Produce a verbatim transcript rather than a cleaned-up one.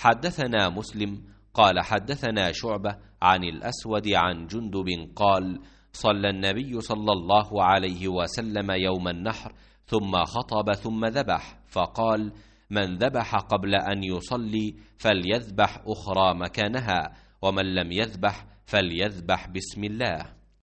حدثنا مسلم قال حدثنا شعبة عن الأسود عن جندب قال صلى النبي صلى الله عليه وسلم يوم النحر ثم خطب ثم ذبح، فقال من ذبح قبل أن يصلي فليذبح أخرى مكانها، ومن لم يذبح فليذبح بسم الله.